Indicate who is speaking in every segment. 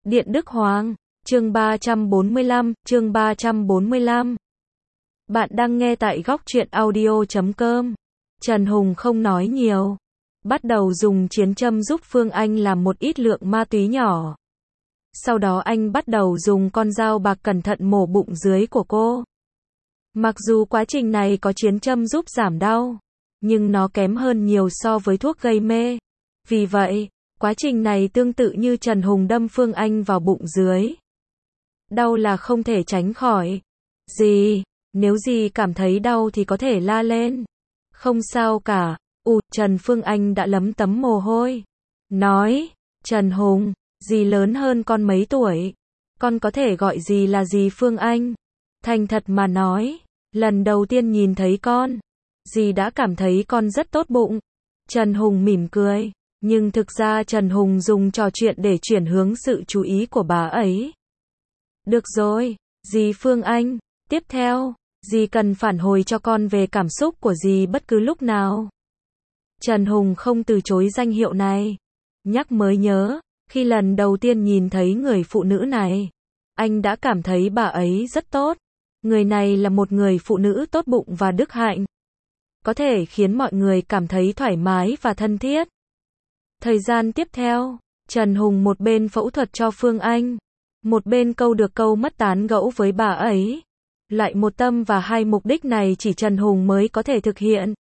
Speaker 1: Điện Đức Hoàng, chương 345. Bạn đang nghe tại góc truyện audio.com. Trần Hùng không nói nhiều. Bắt đầu dùng chiến châm giúp Phương Anh làm một ít lượng ma túy nhỏ. Sau đó anh bắt đầu dùng con dao bạc cẩn thận mổ bụng dưới của cô. Mặc dù quá trình này có chiến châm giúp giảm đau, nhưng nó kém hơn nhiều so với thuốc gây mê. Vì vậy, quá trình này tương tự như Trần Hùng đâm Phương Anh vào bụng dưới. Đau là không thể tránh khỏi. Nếu dì cảm thấy đau thì có thể la lên. Không sao cả. Trần Phương Anh đã lấm tấm mồ hôi. Nói, Trần Hùng, dì lớn hơn con mấy tuổi. Con có thể gọi dì là dì Phương Anh. Thành thật mà nói, lần đầu tiên nhìn thấy con, dì đã cảm thấy con rất tốt bụng. Trần Hùng mỉm cười. Nhưng thực ra Trần Hùng dùng trò chuyện để chuyển hướng sự chú ý của bà ấy. Được rồi, dì Phương Anh, tiếp theo, dì cần phản hồi cho con về cảm xúc của dì bất cứ lúc nào. Trần Hùng không từ chối danh hiệu này. Nhắc mới nhớ, khi lần đầu tiên nhìn thấy người phụ nữ này, anh đã cảm thấy bà ấy rất tốt. Người này là một người phụ nữ tốt bụng và đức hạnh. Có thể khiến mọi người cảm thấy thoải mái và thân thiết. Thời gian tiếp theo, Trần Hùng một bên phẫu thuật cho Phương Anh, một bên câu được câu mất tán gẫu với bà ấy. Lại một tâm và hai mục đích này chỉ Trần Hùng mới có thể thực hiện.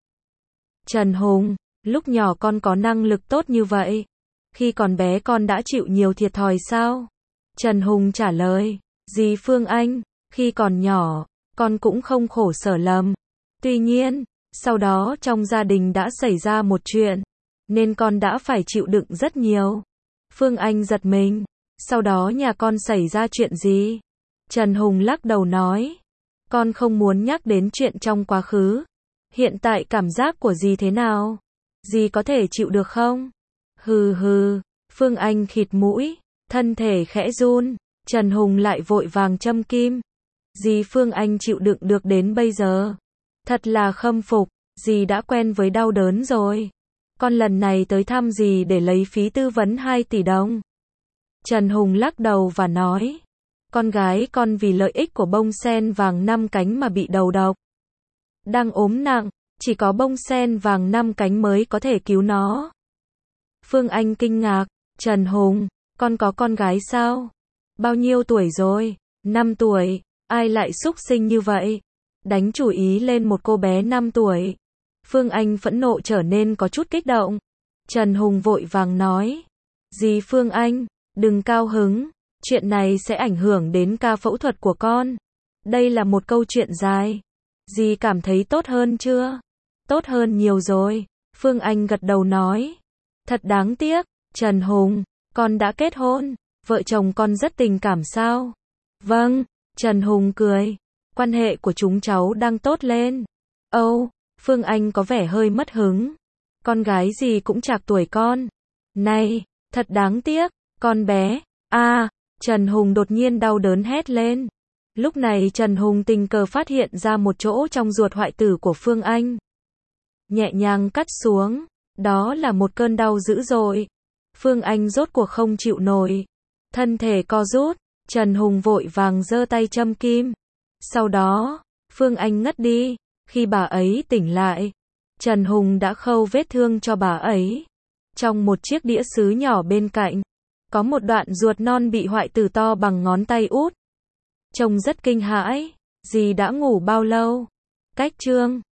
Speaker 1: Trần Hùng, lúc nhỏ con có năng lực tốt như vậy. Khi còn bé con đã chịu nhiều thiệt thòi sao? Trần Hùng trả lời, dì Phương Anh, khi còn nhỏ, con cũng không khổ sở lắm. Tuy nhiên, sau đó trong gia đình đã xảy ra một chuyện, nên con đã phải chịu đựng rất nhiều. Phương Anh giật mình. Sau đó nhà con xảy ra chuyện gì? Trần Hùng lắc đầu nói, con không muốn nhắc đến chuyện trong quá khứ. Hiện tại cảm giác của dì thế nào? Dì có thể chịu được không? Hừ. Phương Anh khịt mũi, thân thể khẽ run. Trần Hùng lại vội vàng châm kim. Dì Phương Anh chịu đựng được đến bây giờ. Thật là khâm phục, dì đã quen với đau đớn rồi. Con lần này tới thăm dì để lấy phí tư vấn 2 tỷ đồng. Trần Hùng lắc đầu và nói, con gái con vì lợi ích của bông sen vàng 5 cánh mà bị đầu độc. Đang ốm nặng, chỉ có bông sen vàng 5 cánh mới có thể cứu nó. Phương Anh kinh ngạc, Trần Hùng, con có con gái sao? Bao nhiêu tuổi rồi? 5 tuổi, ai lại xúc sinh như vậy? Đánh chủ ý lên một cô bé 5 tuổi. Phương Anh phẫn nộ trở nên có chút kích động. Trần Hùng vội vàng nói, dì Phương Anh, đừng cao hứng, chuyện này sẽ ảnh hưởng đến ca phẫu thuật của con. Đây là một câu chuyện dài. Dì cảm thấy tốt hơn chưa? Tốt hơn nhiều rồi. Phương Anh gật đầu nói. Thật đáng tiếc, Trần Hùng, con đã kết hôn, vợ chồng con rất tình cảm sao? Vâng, Trần Hùng cười. Quan hệ của chúng cháu đang tốt lên. Phương Anh có vẻ hơi mất hứng. Con gái gì cũng trạc tuổi con. Này, thật đáng tiếc, con bé. Trần Hùng đột nhiên đau đớn hét lên. Lúc này Trần Hùng tình cờ phát hiện ra một chỗ trong ruột hoại tử của Phương Anh. Nhẹ nhàng cắt xuống. Đó là một cơn đau dữ dội. Phương Anh rốt cuộc không chịu nổi. Thân thể co rút. Trần Hùng vội vàng giơ tay châm kim. Sau đó, Phương Anh ngất đi. Khi bà ấy tỉnh lại, Trần Hùng đã khâu vết thương cho bà ấy. Trong một chiếc đĩa sứ nhỏ bên cạnh, có một đoạn ruột non bị hoại tử to bằng ngón tay út. Trông rất kinh hãi. Dì đã ngủ bao lâu? Cách chương